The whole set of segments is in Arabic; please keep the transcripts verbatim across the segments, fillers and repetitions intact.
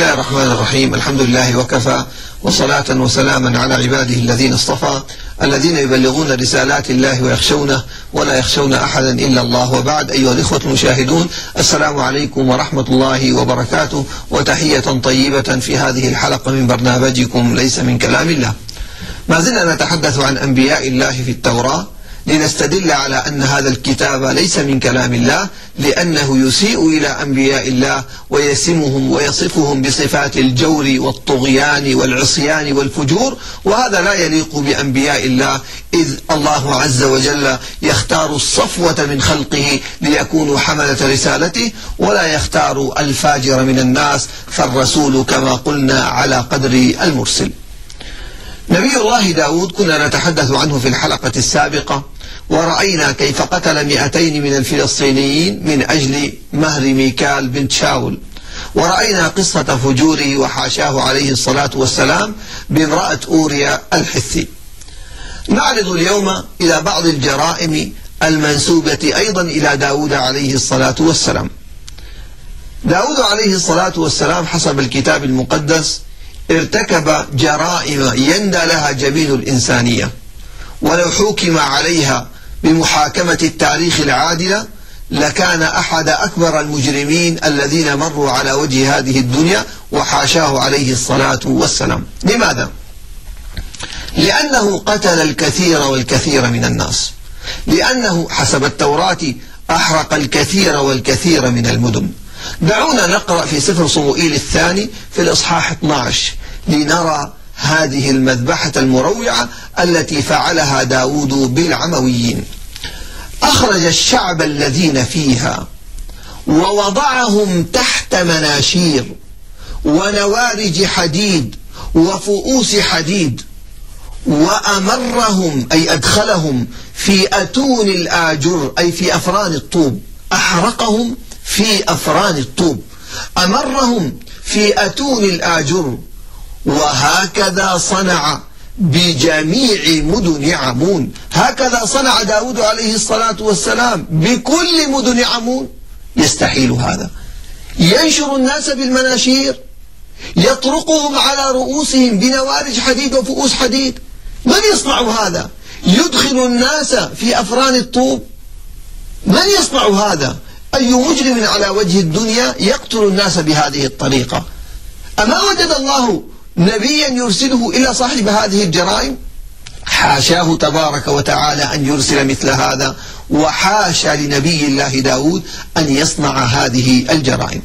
الله الرحمن الرحيم. الحمد لله وكفى، وصلاة وسلاما على عباده الذين اصطفى، الذين يبلغون رسالات الله ويخشونه ولا يخشون أحدا إلا الله. وبعد، أيها الإخوة المشاهدون، السلام عليكم ورحمة الله وبركاته، وتحية طيبة في هذه الحلقة من برنامجكم ليس من كلام الله. ما زلنا نتحدث عن أنبياء الله في التوراة لنستدل على أن هذا الكتاب ليس من كلام الله، لأنه يسيء إلى أنبياء الله ويسمهم ويصفهم بصفات الجور والطغيان والعصيان والفجور، وهذا لا يليق بأنبياء الله، إذ الله عز وجل يختار الصفوة من خلقه ليكونوا حملة رسالته، ولا يختار الفاجر من الناس، فالرسول كما قلنا على قدر المرسل. نبي الله داود كنا نتحدث عنه في الحلقة السابقة، ورأينا كيف قتل مئتين من الفلسطينيين من أجل مهر ميكال بنت شاول، ورأينا قصة فجوره وحاشاه عليه الصلاة والسلام بامرأة أوريا الحثي. نعرض اليوم إلى بعض الجرائم المنسوبة أيضا إلى داود عليه الصلاة والسلام. داود عليه الصلاة والسلام حسب الكتاب المقدس ارتكب جرائم يندى لها جبين الإنسانية، ولو حكم عليها بمحاكمة التاريخ العادلة لكان أحد أكبر المجرمين الذين مروا على وجه هذه الدنيا، وحاشاه عليه الصلاة والسلام. لماذا؟ لأنه قتل الكثير والكثير من الناس، لأنه حسب التوراة أحرق الكثير والكثير من المدن. دعونا نقرأ في سفر صموئيل الثاني في الإصحاح اثني عشر لنرى هذه المذبحة المروعة التي فعلها داود بالعمويين. أخرج الشعب الذين فيها ووضعهم تحت مناشير ونوارج حديد وفؤوس حديد، وأمرهم أي أدخلهم في أتون الآجر أي في أفران الطوب، أحرقهم في أفران الطوب، أمرهم في أتون الآجر. وهكذا صنع بجميع مدن عمون. هكذا صنع داود عليه الصلاة والسلام بكل مدن عمون. يستحيل هذا. ينشر الناس بالمناشير، يطرقهم على رؤوسهم بنوارج حديد وفؤوس حديد. من يصنع هذا؟ يدخل الناس في أفران الطوب. من يصنع هذا؟ أي مجرم على وجه الدنيا يقتل الناس بهذه الطريقة؟ أما وجد الله نبيا يرسله إلى صاحب هذه الجرائم؟ حاشاه تبارك وتعالى أن يرسل مثل هذا، وحاشا لنبي الله داود أن يصنع هذه الجرائم.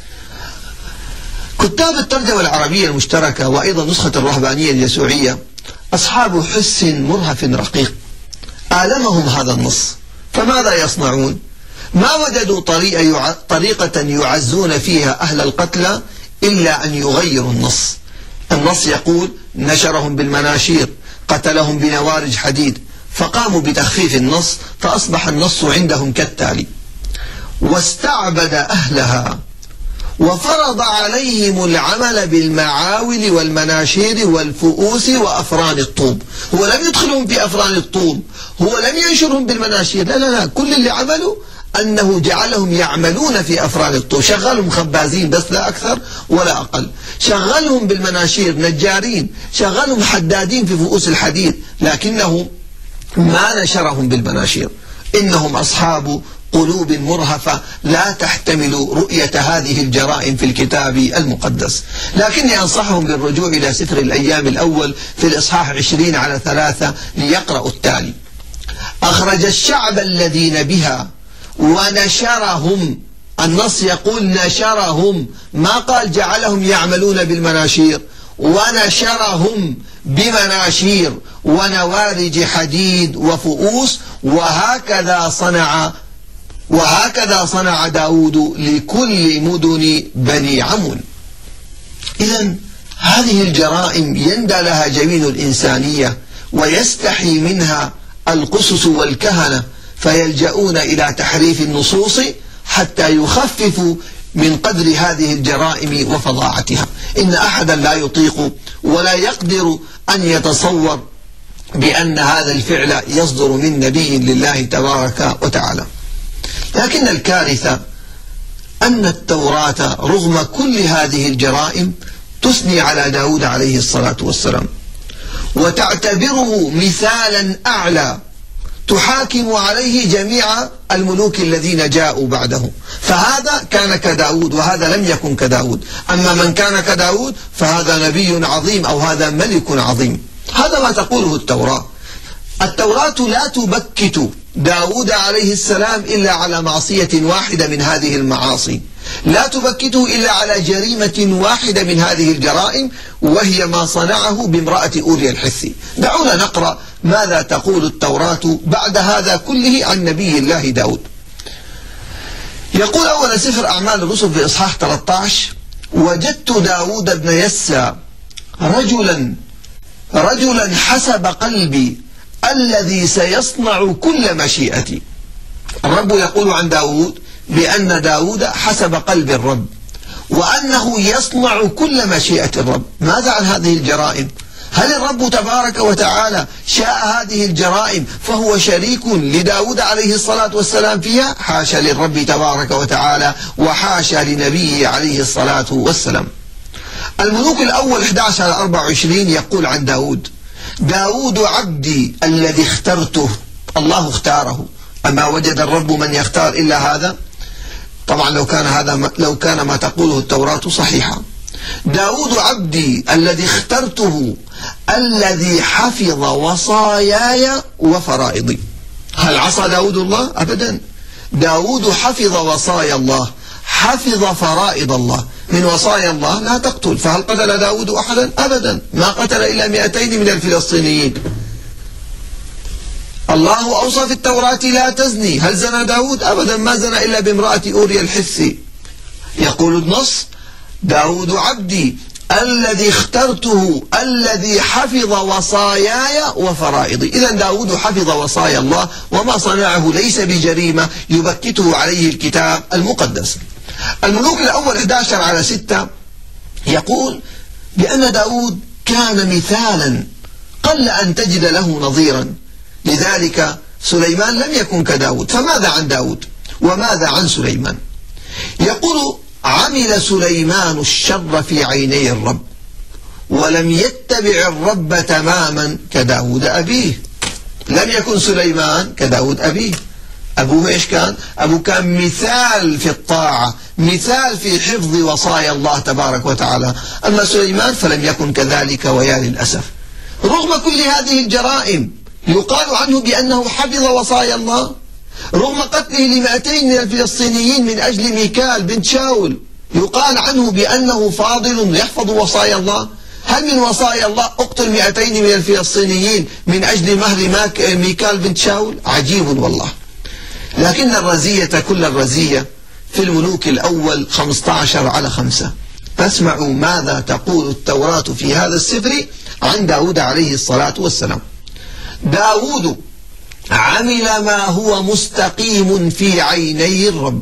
كتاب الترجمة العربية المشتركة وأيضا نسخة الرهبانية اليسوعية أصحاب حس مرهف رقيق، آلمهم هذا النص، فماذا يصنعون؟ ما وجدوا طريقة, طريقة يعزون فيها أهل القتلى إلا أن يغيروا النص. النص يقول نشرهم بالمناشير، قتلهم بنوارج حديد، فقاموا بتخفيف النص، فأصبح النص عندهم كالتالي: واستعبد أهلها وفرض عليهم العمل بالمعاول والمناشير والفؤوس وأفران الطوب. هو لم يدخلهم في أفران الطوب، هو لم ينشرهم بالمناشير، لا لا لا، كل اللي عملوا أنه جعلهم يعملون في أفران الطوب، شغلهم خبازين بس لا أكثر ولا أقل، شغلهم بالمناشير نجارين، شغلهم حدادين في فؤوس الحديد، لكنه ما نشرهم بالمناشير. إنهم أصحاب قلوب مرهفة لا تحتمل رؤية هذه الجرائم في الكتاب المقدس. لكني أنصحهم بالرجوع إلى سفر الأيام الأول في الإصحاح عشرين على ثلاثة ليقرأوا التالي: أخرج الشعب الذين بها ونشرهم. النص يقول نشرهم، ما قال جعلهم يعملون بالمناشير. ونشرهم بمناشير ونوارج حديد وفؤوس، وهكذا صنع وهكذا صنع داود لكل مدن بني عمون. إذن هذه الجرائم يندى لها جبين الإنسانية، ويستحي منها القسس والكهنة، فيلجؤون إلى تحريف النصوص حتى يخففوا من قدر هذه الجرائم وفظاعتها. إن أحدا لا يطيق ولا يقدر أن يتصور بأن هذا الفعل يصدر من نبي لله تبارك وتعالى. لكن الكارثة أن التوراة رغم كل هذه الجرائم تثني على داود عليه الصلاة والسلام، وتعتبره مثالا أعلى تحاكم عليه جميع الملوك الذين جاءوا بعده. فهذا كان كداود وهذا لم يكن كداود. أما من كان كداود فهذا نبي عظيم أو هذا ملك عظيم. هذا ما تقوله التوراة. التوراة لا تبكت داود عليه السلام إلا على معصية واحدة من هذه المعاصي، لا تبكته إلا على جريمة واحدة من هذه الجرائم، وهي ما صنعه بامرأة أوريا الحثي. دعونا نقرأ ماذا تقول التوراة بعد هذا كله عن نبي الله داود. يقول أول سفر أعمال الرسل في إصحاح ثلاثة عشر: وجدت داود بن يسى رجلا رجلا حسب قلبي الذي سيصنع كل مشيئتي. الرب يقول عن داود بأن داود حسب قلب الرب، وأنه يصنع كل مشيئة الرب. ماذا عن هذه الجرائم؟ هل الرب تبارك وتعالى شاء هذه الجرائم فهو شريك لداود عليه الصلاة والسلام فيها؟ حاشا للرب تبارك وتعالى، وحاشا لنبيه عليه الصلاة والسلام. الملوك الأول أحد عشر على أربعة وعشرين يقول عن داود: داود عبدي الذي اخترته. الله اختاره، أما وجد الرب من يختار إلا هذا؟ طبعا لو كان هذا لو كان ما تقوله التوراة صحيحا. داود عبدي الذي اخترته الذي حفظ وصاياي وفرائضي. هل عصى داود الله؟ أبدا. داود حفظ وصايا الله، حفظ فرائض الله. من وصايا الله لا تقتل، فهل قتل داود أحدا؟ أبدا، ما قتل إلا مئتين من الفلسطينيين. الله أوصى في التوراة لا تزني، هل زنى داود؟ أبدا، ما زنى إلا بامرأة أوريا الحثي. يقول النص: داود عبدي الذي اخترته الذي حفظ وصاياي وفرائضي. إذا داود حفظ وصايا الله، وما صنعه ليس بجريمة يبكته عليه الكتاب المقدس. الملوك الأول أحد عشر على ستة يقول بأن داود كان مثالا قل أن تجد له نظيرا، لذلك سليمان لم يكن كداود. فماذا عن داود وماذا عن سليمان؟ يقول: عمل سليمان الشر في عيني الرب ولم يتبع الرب تماما كداود أبيه. لم يكن سليمان كداود أبيه. أبوه إيش كان؟ أبوه كان مثال في الطاعة، مثال في حفظ وصايا الله تبارك وتعالى. أما سليمان فلم يكن كذلك، ويا للأسف. رغم كل هذه الجرائم يقال عنه بأنه حفظ وصايا الله. رغم قتله لمئتين من الفلسطينيين من أجل ميكال بنت شاول يقال عنه بأنه فاضل يحفظ وصايا الله. هل من وصايا الله اقتل مئتين من الفلسطينيين من أجل مهر ميكال بنت شاول؟ عجيب والله. لكن الرزية كل الرزية في الملوك الأول خمسة عشر على خمسة. فاسمعوا ماذا تقول التوراة في هذا السفر عن داود عليه الصلاة والسلام. داود عمل ما هو مستقيم في عيني الرب.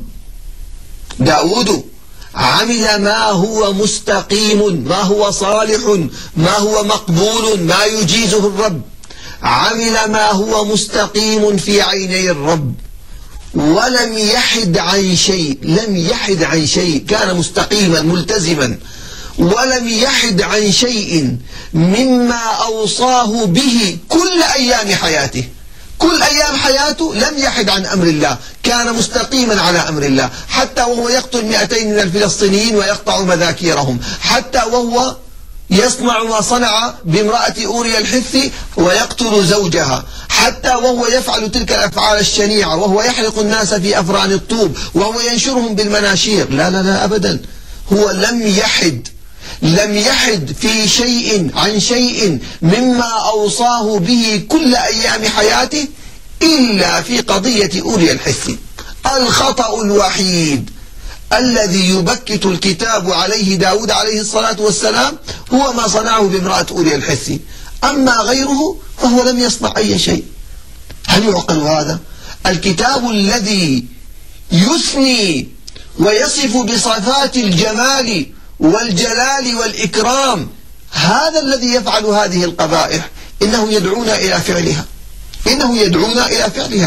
داود عمل ما هو مستقيم، ما هو صالح، ما هو مقبول، ما يجيزه الرب. عمل ما هو مستقيم في عيني الرب ولم يحد عن شيء. لم يحد عن شيء، كان مستقيما ملتزما، ولم يحد عن شيء مما أوصاه به كل أيام حياته. كل أيام حياته لم يحد عن أمر الله، كان مستقيما على أمر الله، حتى وهو يقتل مئتين من الفلسطينيين ويقطع مذاكيرهم، حتى وهو يصنع ما صنع بامرأة أوريا الحثي ويقتل زوجها، حتى وهو يفعل تلك الأفعال الشنيعة، وهو يحرق الناس في أفران الطوب، وهو ينشرهم بالمناشير. لا لا لا أبدا، هو لم يحد لم يحد في شيء عن شيء مما أوصاه به كل أيام حياته إلا في قضية أوريا الحثي. الخطأ الوحيد الذي يبكت الكتاب عليه داود عليه الصلاة والسلام هو ما صنعه بامرأة أوريا الحثي، أما غيره فهو لم يصنع أي شيء. هل يعقل هذا؟ الكتاب الذي يثني ويصف بصفات الجمال والجلال والإكرام، هذا الذي يفعل هذه القبائح، إنه يدعونا إلى فعلها إنه يدعونا إلى فعلها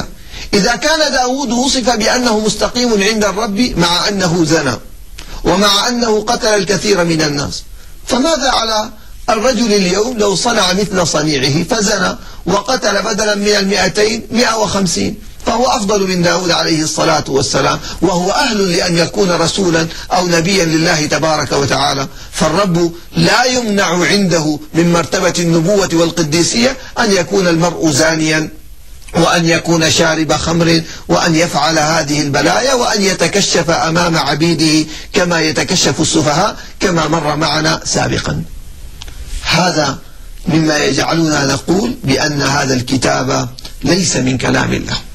إذا كان داود وصف بأنه مستقيم عند الرب مع أنه زنى ومع أنه قتل الكثير من الناس، فماذا على الرجل اليوم لو صنع مثل صنيعه فزنى وقتل بدلا من المئتين مئة وخمسين، فهو أفضل من داود عليه الصلاة والسلام، وهو أهل لأن يكون رسولا أو نبيا لله تبارك وتعالى. فالرب لا يمنع عنده من مرتبة النبوة والقديسية أن يكون المرء زانيا وأن يكون شارب خمر وأن يفعل هذه البلايا وأن يتكشف أمام عبيده كما يتكشف السفهاء كما مر معنا سابقا. هذا مما يجعلنا نقول بأن هذا الكتاب ليس من كلام الله.